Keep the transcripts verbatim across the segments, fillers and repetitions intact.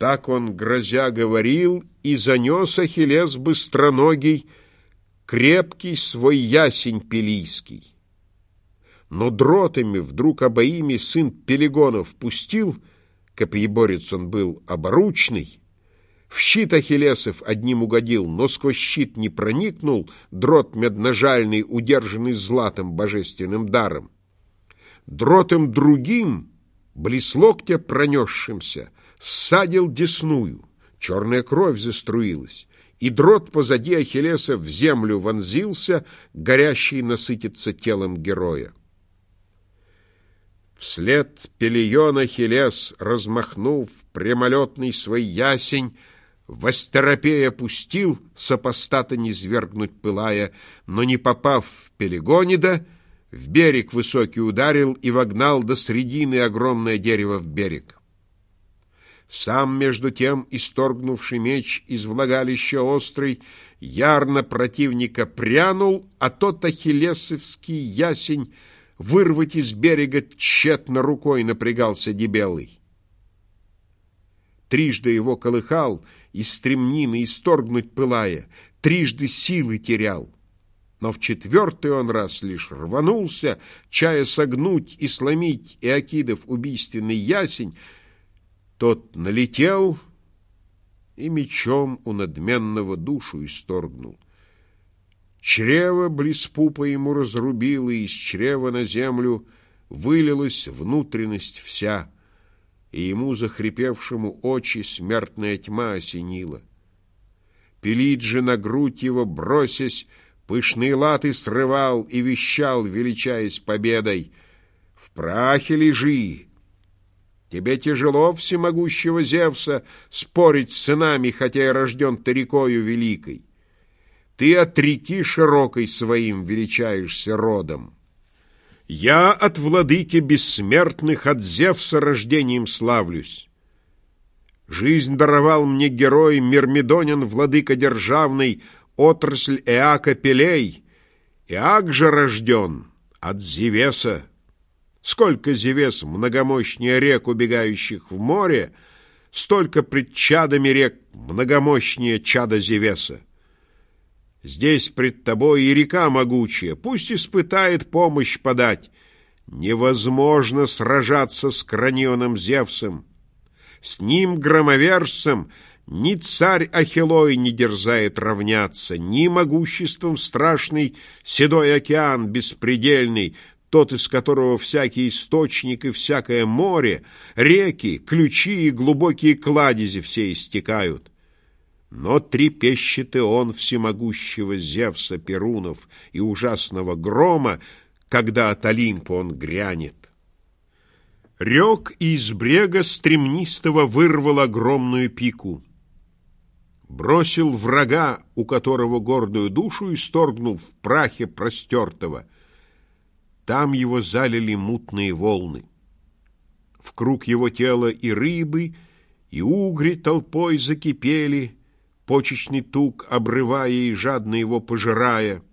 Так он, грозя, говорил, и занес Ахиллес быстроногий крепкий свой ясень пелийский. Но дротами вдруг обоими сын Пелегонов пустил, копьеборец он был оборучный, в щит Ахиллесов одним угодил, но сквозь щит не проникнул дрот медножальный, удержанный златом божественным даром. Дротом другим, близ локтя пронесшимся, ссадил десную, черная кровь заструилась, и дрот позади Ахиллеса в землю вонзился, горящий насытиться телом героя. Вслед Пелион Ахиллес, размахнув прямолетный свой ясень, востеропея пустил, сопостата низвергнуть пылая, но, не попав в Пелегонида, в берег высокий ударил и вогнал до средины огромное дерево в берег. Сам, между тем, исторгнувший меч из влагалища острый, ярно противника прянул, а тот ахиллесовский ясень вырвать из берега тщетно рукой напрягался дебелый. Трижды его колыхал, из стремнины исторгнуть пылая, трижды силы терял. Но в четвертый он раз лишь рванулся, чая согнуть и сломить Иокидов убийственный ясень. Тот налетел и мечом у надменного душу исторгнул. Чрево близ пупа ему разрубило, и из чрева на землю вылилась внутренность вся, и ему, захрипевшему, очи смертная тьма осенила. Пелид же, на грудь его бросясь, пышные латы срывал и вещал, величаясь победой: «В прахе лежи! Тебе тяжело, всемогущего Зевса, спорить с сынами, хотя и рожден ты рекою великой. Ты от реки широкой своим величаешься родом. Я от владыки бессмертных, от Зевса рождением славлюсь. Жизнь даровал мне герой Мирмидонин, владыка державный, отрасль Эака Пелей. Эак же рожден от Зевеса. Сколько Зевес многомощнее рек, убегающих в море, столько пред чадами рек многомощнее чада Зевеса. Здесь пред тобой и река могучая, пусть испытает помощь подать. Невозможно сражаться с Кранионом Зевсом. С ним, громовержцем, ни царь Ахиллой не дерзает равняться, ни могуществом страшный седой океан беспредельный, тот, из которого всякий источник и всякое море, реки, ключи и глубокие кладези все истекают. Но трепещет и он всемогущего Зевса Перунов и ужасного грома, когда от Олимпа он грянет. Рек и из брега стремнистого вырвал огромную пику. Бросил врага, у которого гордую душу исторгнул в прахе простертого. Там его залили мутные волны. В круг его тела и рыбы, и угри толпой закипели, почечный тук обрывая и жадно его пожирая.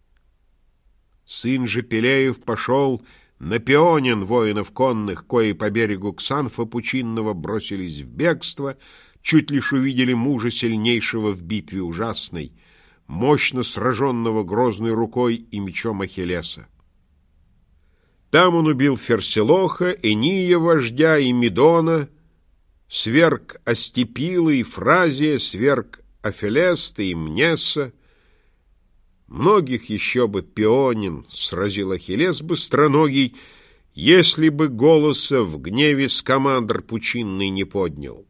Сын же Пелеев пошел на Пеонин воинов конных, кои по берегу Ксанфа пучинного бросились в бегство, чуть лишь увидели мужа сильнейшего в битве ужасной, мощно сраженного грозной рукой и мечом Ахиллеса. Там он убил Ферсилоха, Эния вождя и Медона, сверг Астепила и Фразия, сверг Афелеста и Мнеса. Многих еще бы Пеонин сразил Ахиллес быстроногий, если бы голоса в гневе скамандр пучинный не поднял.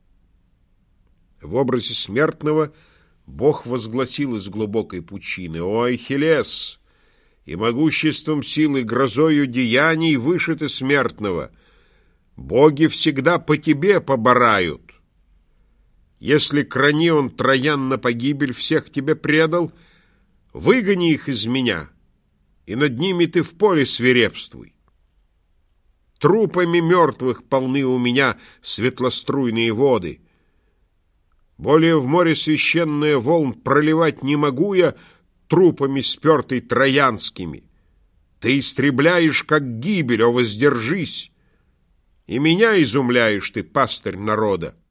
В образе смертного Бог возгласил из глубокой пучины: «О, Ахиллес! И могуществом силы, грозою деяний выше ты смертного. Боги всегда по тебе поборают. Если Кранион Троян на погибель всех тебе предал, выгони их из меня, и над ними ты в поле свирепствуй. Трупами мертвых полны у меня светлоструйные воды. Более в море священное волн проливать не могу я, трупами спертый троянскими. Ты истребляешь, как гибель, о, воздержись! И меня изумляешь ты, пастырь народа.